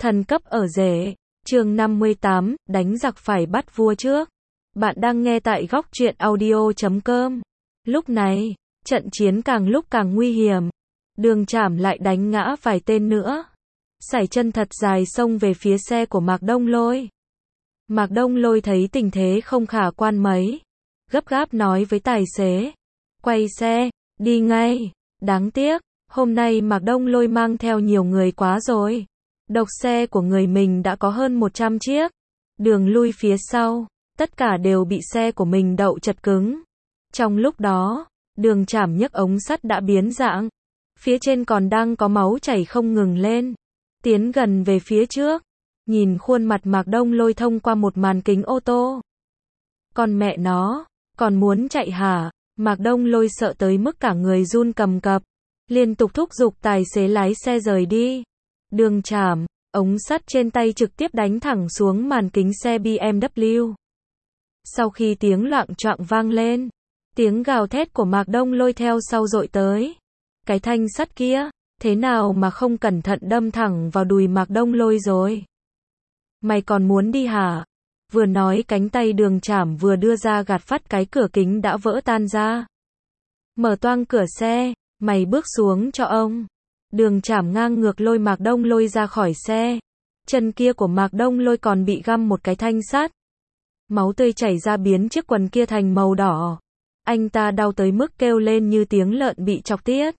Thần cấp ở rể, chương 58, đánh giặc phải bắt vua trước. Bạn đang nghe tại góc truyện audio.com. Lúc này, trận chiến càng lúc càng nguy hiểm. Đường Trảm lại đánh ngã vài tên nữa. Sải chân thật dài xông về phía xe của Mạc Đông Lôi. Mạc Đông Lôi thấy tình thế không khả quan mấy. Gấp gáp nói với tài xế. Quay xe, đi ngay. Đáng tiếc, hôm nay Mạc Đông Lôi mang theo nhiều người quá rồi. Độc xe của người mình đã có hơn 100 chiếc. Đường lui phía sau, tất cả đều bị xe của mình đậu chật cứng. Trong lúc đó, Đường Trảm nhấc ống sắt đã biến dạng. Phía trên còn đang có máu chảy không ngừng lên. Tiến gần về phía trước, nhìn khuôn mặt Mạc Đông Lôi thông qua một màn kính ô tô. Con mẹ nó, còn muốn chạy hả? Mạc Đông Lôi sợ tới mức cả người run cầm cập, liên tục thúc giục tài xế lái xe rời đi. Đường Trảm, ống sắt trên tay trực tiếp đánh thẳng xuống màn kính xe BMW. Sau khi tiếng loạng choạng vang lên, tiếng gào thét của Mạc Đông Lôi theo sau dội tới. Cái thanh sắt kia, thế nào mà không cẩn thận đâm thẳng vào đùi Mạc Đông Lôi rồi? Mày còn muốn đi hả? Vừa nói cánh tay Đường Trảm vừa đưa ra gạt phát cái cửa kính đã vỡ tan ra. Mở toang cửa xe, mày bước xuống cho ông. Đường Trảm ngang ngược lôi Mạc Đông Lôi ra khỏi xe. Chân kia của Mạc Đông Lôi còn bị găm một cái thanh sắt. Máu tươi chảy ra biến chiếc quần kia thành màu đỏ. Anh ta đau tới mức kêu lên như tiếng lợn bị chọc tiết.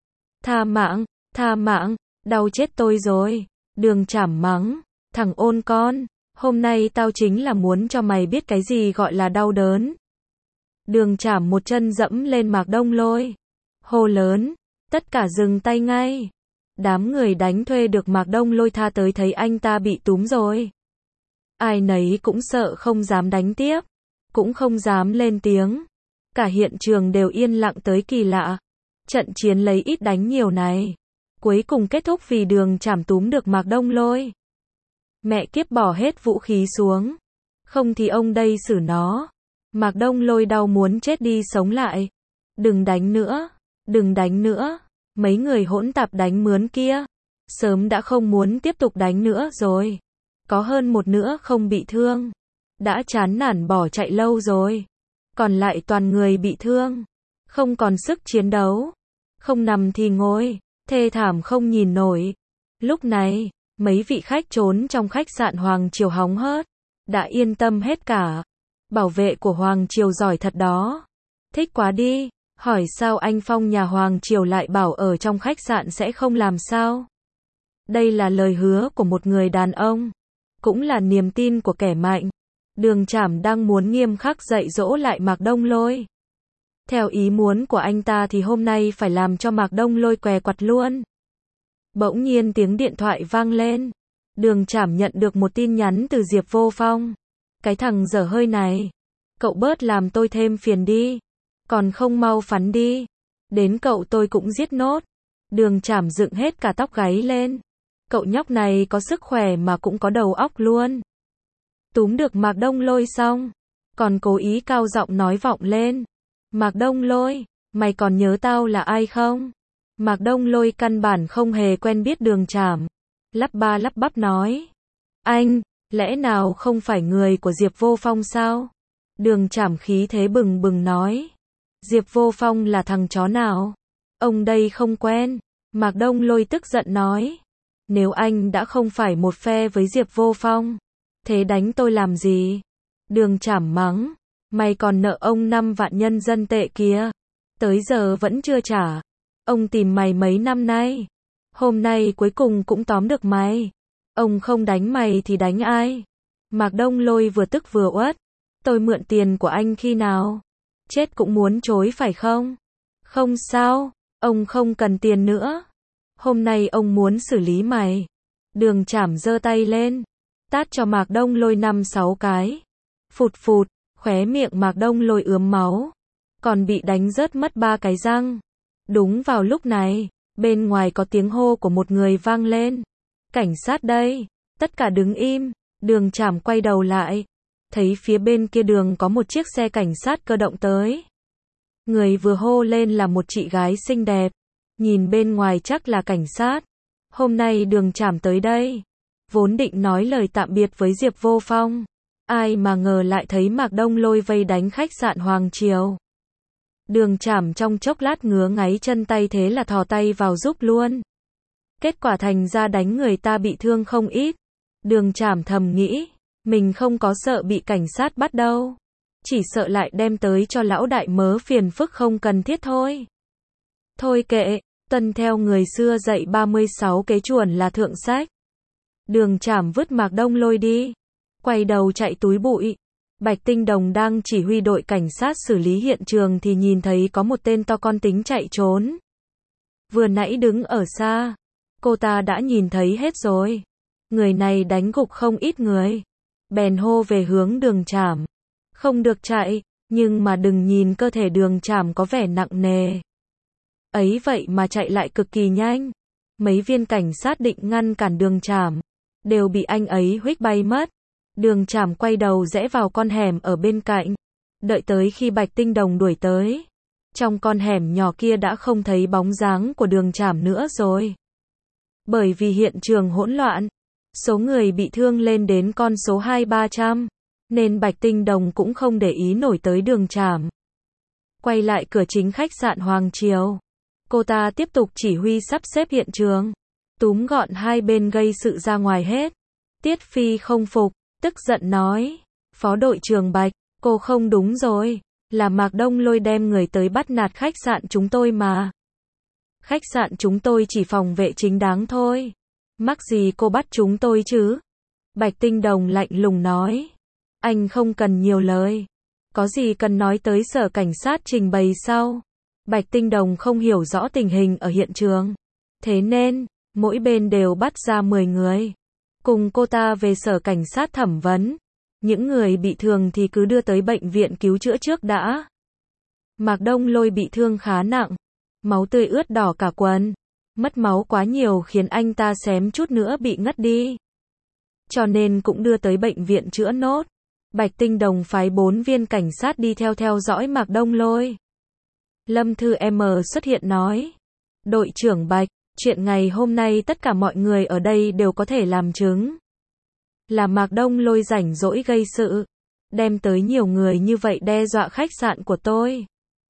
Tha mạng, đau chết tôi rồi. Đường Trảm mắng, thằng ôn con, hôm nay tao chính là muốn cho mày biết cái gì gọi là đau đớn. Đường Trảm một chân dẫm lên Mạc Đông Lôi. Hô lớn, tất cả dừng tay ngay. Đám người đánh thuê được Mạc Đông Lôi tha tới thấy anh ta bị túm rồi. Ai nấy cũng sợ không dám đánh tiếp, cũng không dám lên tiếng. Cả hiện trường đều yên lặng tới kỳ lạ. Trận chiến lấy ít đánh nhiều này, cuối cùng kết thúc vì Đường Trảm túm được Mạc Đông Lôi. Mẹ kiếp, bỏ hết vũ khí xuống, không thì ông đây xử nó. Mạc Đông Lôi đau muốn chết đi sống lại. Đừng đánh nữa, đừng đánh nữa. Mấy người hỗn tạp đánh mướn kia, sớm đã không muốn tiếp tục đánh nữa rồi. Có hơn một nữa không bị thương, đã chán nản bỏ chạy lâu rồi. Còn lại toàn người bị thương, không còn sức chiến đấu. Không nằm thì ngồi, thê thảm không nhìn nổi. Lúc này, mấy vị khách trốn trong khách sạn Hoàng Triều hóng hớt, đã yên tâm hết cả. Bảo vệ của Hoàng Triều giỏi thật đó. Thích quá đi, hỏi sao anh Phong nhà Hoàng Triều lại bảo ở trong khách sạn sẽ không làm sao? Đây là lời hứa của một người đàn ông, cũng là niềm tin của kẻ mạnh. Đường Trảm đang muốn nghiêm khắc dạy dỗ lại Mạc Đông Lôi. Theo ý muốn của anh ta thì hôm nay phải làm cho Mạc Đông Lôi què quặt luôn. Bỗng nhiên tiếng điện thoại vang lên. Đường Trảm nhận được một tin nhắn từ Diệp Vô Phong. Cái thằng dở hơi này, cậu bớt làm tôi thêm phiền đi. Còn không mau phắn đi, đến cậu tôi cũng giết nốt. Đường Trảm dựng hết cả tóc gáy lên. Cậu nhóc này có sức khỏe mà cũng có đầu óc luôn. Túm được Mạc Đông Lôi xong, còn cố ý cao giọng nói vọng lên. Mạc Đông Lôi, mày còn nhớ tao là ai không? Mạc Đông Lôi căn bản không hề quen biết Đường Trảm. Lắp ba lắp bắp nói. Anh, lẽ nào không phải người của Diệp Vô Phong sao? Đường Trảm khí thế bừng bừng nói. Diệp Vô Phong là thằng chó nào? Ông đây không quen. Mạc Đông Lôi tức giận nói. Nếu anh đã không phải một phe với Diệp Vô Phong, thế đánh tôi làm gì? Đường Trảm mắng. Mày còn nợ ông 5 vạn nhân dân tệ kia, tới giờ vẫn chưa trả. Ông tìm mày mấy năm nay, hôm nay cuối cùng cũng tóm được mày. Ông không đánh mày thì đánh ai? Mạc Đông Lôi vừa tức vừa uất. Tôi mượn tiền của anh khi nào? Chết cũng muốn chối phải không? Không sao, ông không cần tiền nữa. Hôm nay ông muốn xử lý mày. Đường Trảm giơ tay lên, tát cho Mạc Đông Lôi 5-6 cái. Phụt phụt, khóe miệng Mạc Đông Lôi ướm máu, còn bị đánh rớt mất 3 cái răng. Đúng vào lúc này, bên ngoài có tiếng hô của một người vang lên. Cảnh sát đây, tất cả đứng im. Đường Trảm quay đầu lại, thấy phía bên kia đường có một chiếc xe cảnh sát cơ động tới. Người vừa hô lên là một chị gái xinh đẹp, nhìn bên ngoài chắc là cảnh sát. Hôm nay Đường Trảm tới đây, vốn định nói lời tạm biệt với Diệp Vô Phong. Ai mà ngờ lại thấy Mạc Đông Lôi vây đánh khách sạn Hoàng Triều. Đường Trảm trong chốc lát ngứa ngáy chân tay thế là thò tay vào giúp luôn. Kết quả thành ra đánh người ta bị thương không ít. Đường Trảm thầm nghĩ, mình không có sợ bị cảnh sát bắt đâu. Chỉ sợ lại đem tới cho lão đại mớ phiền phức không cần thiết thôi. Thôi kệ, tuân theo người xưa dạy 36 kế chuẩn là thượng sách. Đường Trảm vứt Mạc Đông Lôi đi. Quay đầu chạy túi bụi. Bạch Tinh Đồng đang chỉ huy đội cảnh sát xử lý hiện trường thì nhìn thấy có một tên to con tính chạy trốn. Vừa nãy đứng ở xa, cô ta đã nhìn thấy hết rồi. Người này đánh gục không ít người. Bèn hô về hướng Đường Trảm. Không được chạy, nhưng mà đừng nhìn cơ thể Đường Trảm có vẻ nặng nề. Ấy vậy mà chạy lại cực kỳ nhanh. Mấy viên cảnh sát định ngăn cản Đường Trảm, đều bị anh ấy huých bay mất. Đường Trảm quay đầu rẽ vào con hẻm ở bên cạnh. Đợi tới khi Bạch Tinh Đồng đuổi tới. Trong con hẻm nhỏ kia đã không thấy bóng dáng của Đường Trảm nữa rồi. Bởi vì hiện trường hỗn loạn, số người bị thương lên đến con số 200-300, nên Bạch Tinh Đồng cũng không để ý nổi tới Đường Trảm. Quay lại cửa chính khách sạn Hoàng Triều, cô ta tiếp tục chỉ huy sắp xếp hiện trường, túm gọn hai bên gây sự ra ngoài hết. Tiết Phi không phục, tức giận nói, Phó đội trưởng Bạch, cô không đúng rồi, là Mạc Đông Lôi đem người tới bắt nạt khách sạn chúng tôi mà. Khách sạn chúng tôi chỉ phòng vệ chính đáng thôi. Mắc gì cô bắt chúng tôi chứ? Bạch Tinh Đồng lạnh lùng nói. Anh không cần nhiều lời. Có gì cần nói tới sở cảnh sát trình bày sau. Bạch Tinh Đồng không hiểu rõ tình hình ở hiện trường. Thế nên, mỗi bên đều bắt ra 10 người. Cùng cô ta về sở cảnh sát thẩm vấn. Những người bị thương thì cứ đưa tới bệnh viện cứu chữa trước đã. Mạc Đông Lôi bị thương khá nặng. Máu tươi ướt đỏ cả quần. Mất máu quá nhiều khiến anh ta xém chút nữa bị ngất đi. Cho nên cũng đưa tới bệnh viện chữa nốt. Bạch Tinh Đồng phái 4 viên cảnh sát đi theo dõi Mạc Đông Lôi. Lâm Thư M xuất hiện nói. Đội trưởng Bạch, chuyện ngày hôm nay tất cả mọi người ở đây đều có thể làm chứng. Là Mạc Đông Lôi rảnh rỗi gây sự. Đem tới nhiều người như vậy đe dọa khách sạn của tôi.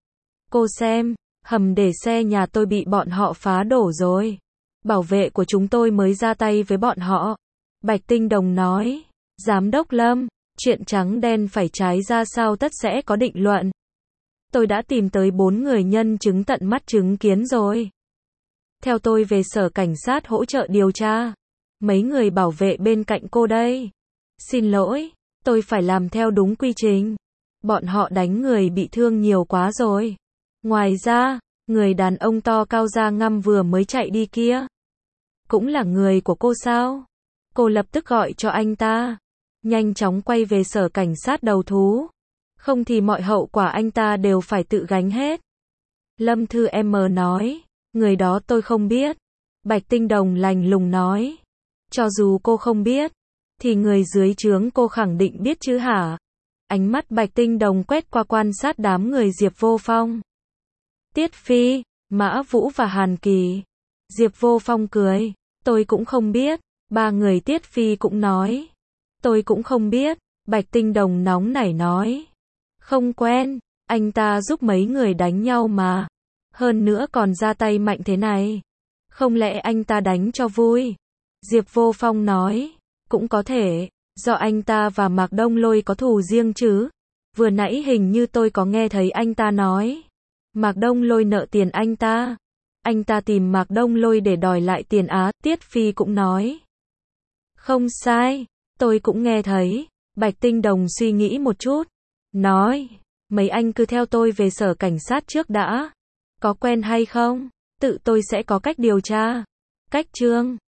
Cô xem, hầm để xe nhà tôi bị bọn họ phá đổ rồi. Bảo vệ của chúng tôi mới ra tay với bọn họ. Bạch Tinh Đồng nói. Giám đốc Lâm, chuyện trắng đen phải trái ra sao tất sẽ có định luận. Tôi đã tìm tới 4 người nhân chứng tận mắt chứng kiến rồi. Theo tôi về sở cảnh sát hỗ trợ điều tra. Mấy người bảo vệ bên cạnh cô đây. Xin lỗi, tôi phải làm theo đúng quy trình. Bọn họ đánh người bị thương nhiều quá rồi. Ngoài ra, người đàn ông to cao da ngăm vừa mới chạy đi kia. Cũng là người của cô sao? Cô lập tức gọi cho anh ta. Nhanh chóng quay về sở cảnh sát đầu thú. Không thì mọi hậu quả anh ta đều phải tự gánh hết. Lâm Thư M nói. Người đó tôi không biết. Bạch Tinh Đồng lạnh lùng nói. Cho dù cô không biết, thì người dưới trướng cô khẳng định biết chứ hả? Ánh mắt Bạch Tinh Đồng quét qua quan sát đám người Diệp Vô Phong. Tiết Phi, Mã Vũ và Hàn Kỳ. Diệp Vô Phong cười. Tôi cũng không biết. 3 người Tiết Phi cũng nói. Tôi cũng không biết. Bạch Tinh Đồng nóng nảy nói. Không quen, anh ta giúp mấy người đánh nhau mà. Hơn nữa còn ra tay mạnh thế này. Không lẽ anh ta đánh cho vui? Diệp Vô Phong nói. Cũng có thể, do anh ta và Mạc Đông Lôi có thù riêng chứ. Vừa nãy hình như tôi có nghe thấy anh ta nói. Mạc Đông Lôi nợ tiền anh ta. Anh ta tìm Mạc Đông Lôi để đòi lại tiền á. Tiết Phi cũng nói. Không sai, tôi cũng nghe thấy. Bạch Tinh Đồng suy nghĩ một chút. Nói, mấy anh cứ theo tôi về sở cảnh sát trước đã. Có quen hay không? Tự tôi sẽ có cách điều tra. Cách Trương.